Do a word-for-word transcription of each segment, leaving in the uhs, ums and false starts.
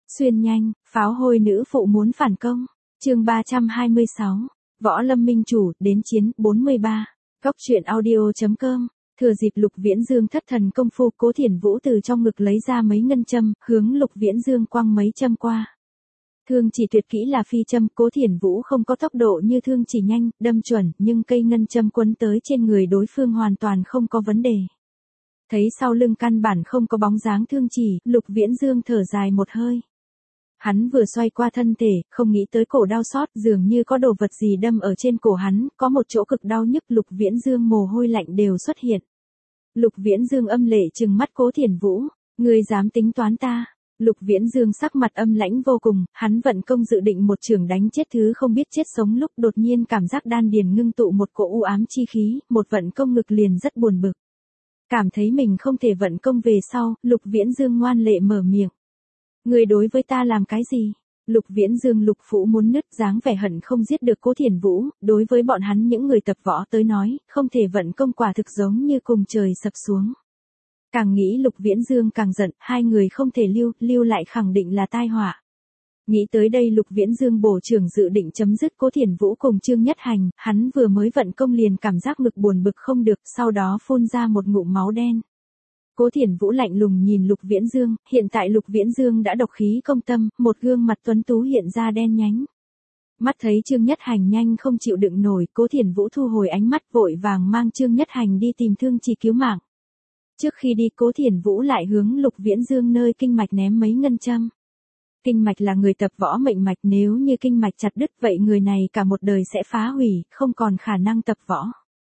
Xuyên nhanh, pháo hôi nữ phụ muốn phản công. Chương ba trăm hai mươi sáu. Võ Lâm Minh Chủ, đến chiến, bốn mươi ba. Góc truyện audio chấm com. Thừa dịp Lục Viễn Dương thất thần công phu, Cố Thiển Vũ từ trong ngực lấy ra mấy ngân châm, hướng Lục Viễn Dương quăng mấy châm qua. Thương chỉ tuyệt kỹ là phi châm, Cố Thiển Vũ không có tốc độ như thương chỉ nhanh, đâm chuẩn, nhưng cây ngân châm quấn tới trên người đối phương hoàn toàn không có vấn đề. Thấy sau lưng căn bản không có bóng dáng thương chỉ, Lục Viễn Dương thở dài một hơi. Hắn vừa xoay qua thân thể, không nghĩ tới cổ đau xót, dường như có đồ vật gì đâm ở trên cổ hắn, có một chỗ cực đau nhức, Lục Viễn Dương mồ hôi lạnh đều xuất hiện. Lục Viễn Dương âm lệ trừng mắt Cố Thiển Vũ, ngươi dám tính toán ta? Lục Viễn Dương sắc mặt âm lãnh vô cùng, hắn vận công dự định một chưởng đánh chết thứ không biết chết sống, lúc đột nhiên cảm giác đan điền ngưng tụ một cỗ u ám chi khí, một vận công ngực liền rất buồn bực. Cảm thấy mình không thể vận công về sau, Lục Viễn Dương ngoan lệ mở miệng. Người đối với ta làm cái gì? Lục Viễn Dương lục phủ muốn nứt, dáng vẻ hận không giết được Cố Thiển Vũ, đối với bọn hắn những người tập võ tới nói, không thể vận công quả thực giống như cùng trời sập xuống. Càng nghĩ Lục Viễn Dương càng giận, hai người không thể lưu, lưu lại khẳng định là tai họa. Nghĩ tới đây Lục Viễn Dương bổ trưởng dự định chấm dứt Cố Thiển Vũ cùng Trương Nhất Hành, hắn vừa mới vận công liền cảm giác ngực buồn bực không được, sau đó phun ra một ngụm máu đen. Cố Thiển Vũ lạnh lùng nhìn Lục Viễn Dương, hiện tại Lục Viễn Dương đã độc khí công tâm, một gương mặt tuấn tú hiện ra đen nhánh. Mắt thấy Trương Nhất Hành nhanh không chịu đựng nổi, Cố Thiển Vũ thu hồi ánh mắt vội vàng mang Trương Nhất Hành đi tìm thương chỉ cứu mạng. Trước khi đi Cố Thiển Vũ lại hướng Lục Viễn Dương nơi kinh mạch ném mấy ngân châm. Kinh mạch là người tập võ mệnh mạch, nếu như kinh mạch chặt đứt vậy người này cả một đời sẽ phá hủy, không còn khả năng tập võ.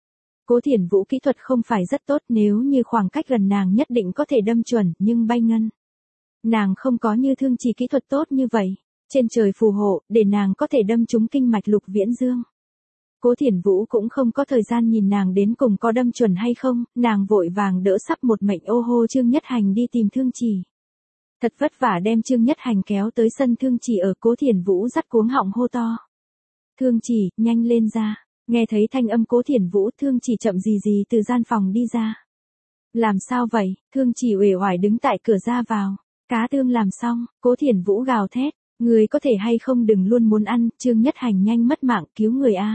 Cố Thiển Vũ kỹ thuật không phải rất tốt, nếu như khoảng cách gần nàng nhất định có thể đâm chuẩn, nhưng bay ngân. Nàng không có như thương chỉ kỹ thuật tốt như vậy, trên trời phù hộ, để nàng có thể đâm trúng kinh mạch Lục Viễn Dương. Cố Thiển Vũ cũng không có thời gian nhìn nàng đến cùng có đâm chuẩn hay không, nàng vội vàng đỡ sắp một mệnh ô hô Trương Nhất Hành đi tìm thương chỉ. Thật vất vả đem Trương Nhất Hành kéo tới sân thương chỉ ở, Cố Thiển Vũ dắt cuống họng hô to. Thương chỉ, nhanh lên ra. Nghe thấy thanh âm Cố Thiển Vũ, thương chỉ chậm gì gì từ gian phòng đi ra. Làm sao vậy? Thương chỉ uể oải đứng tại cửa ra vào. Cá tương làm xong, Cố Thiển Vũ gào thét. Người có thể hay không đừng luôn muốn ăn, Trương Nhất Hành nhanh mất mạng, cứu người a.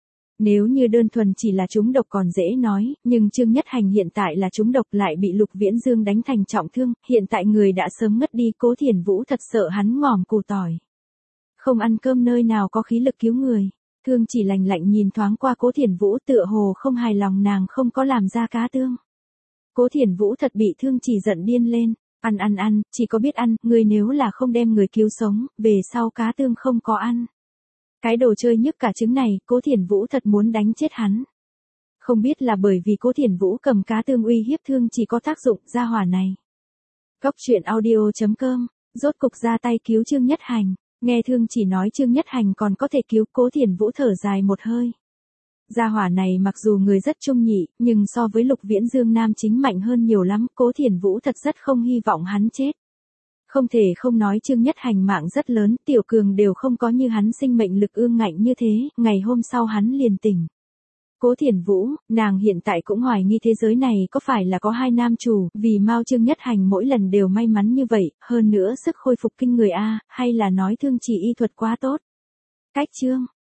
Nếu như đơn thuần chỉ là trúng độc còn dễ nói, nhưng Trương Nhất Hành hiện tại là trúng độc lại bị Lục Viễn Dương đánh thành trọng thương, hiện tại người đã sớm ngất đi, Cố Thiển Vũ thật sợ hắn ngòm củ tỏi. Không ăn cơm nơi nào có khí lực cứu người. Thương chỉ lạnh lạnh nhìn thoáng qua Cố Thiển Vũ, tựa hồ không hài lòng nàng không có làm ra cá tương. Cố Thiển Vũ thật bị thương chỉ giận điên lên, ăn ăn ăn, chỉ có biết ăn, người nếu là không đem người cứu sống, về sau cá tương không có ăn. Cái đồ chơi nhức cả trứng này, Cố Thiển Vũ thật muốn đánh chết hắn. Không biết là bởi vì Cố Thiển Vũ cầm cá tương uy hiếp thương chỉ có tác dụng, gia hỏa này. Góc truyện audio chấm com, rốt cục ra tay cứu Trương Nhất Hành. Nghe thương chỉ nói Trương Nhất Hành còn có thể cứu, Cố Thiển Vũ thở dài một hơi. Gia hỏa này mặc dù người rất trung nhị, nhưng so với Lục Viễn Dương nam chính mạnh hơn nhiều lắm, Cố Thiển Vũ thật rất không hy vọng hắn chết. Không thể không nói Trương Nhất Hành mạng rất lớn, tiểu cường đều không có như hắn sinh mệnh lực ương ngạnh như thế, ngày hôm sau hắn liền tỉnh. Cố Thiển Vũ, nàng hiện tại cũng hoài nghi thế giới này có phải là có hai nam chủ, vì Mao Trương Nhất Hành mỗi lần đều may mắn như vậy, hơn nữa sức khôi phục kinh người a, hay là nói thương chỉ y thuật quá tốt. Cách chương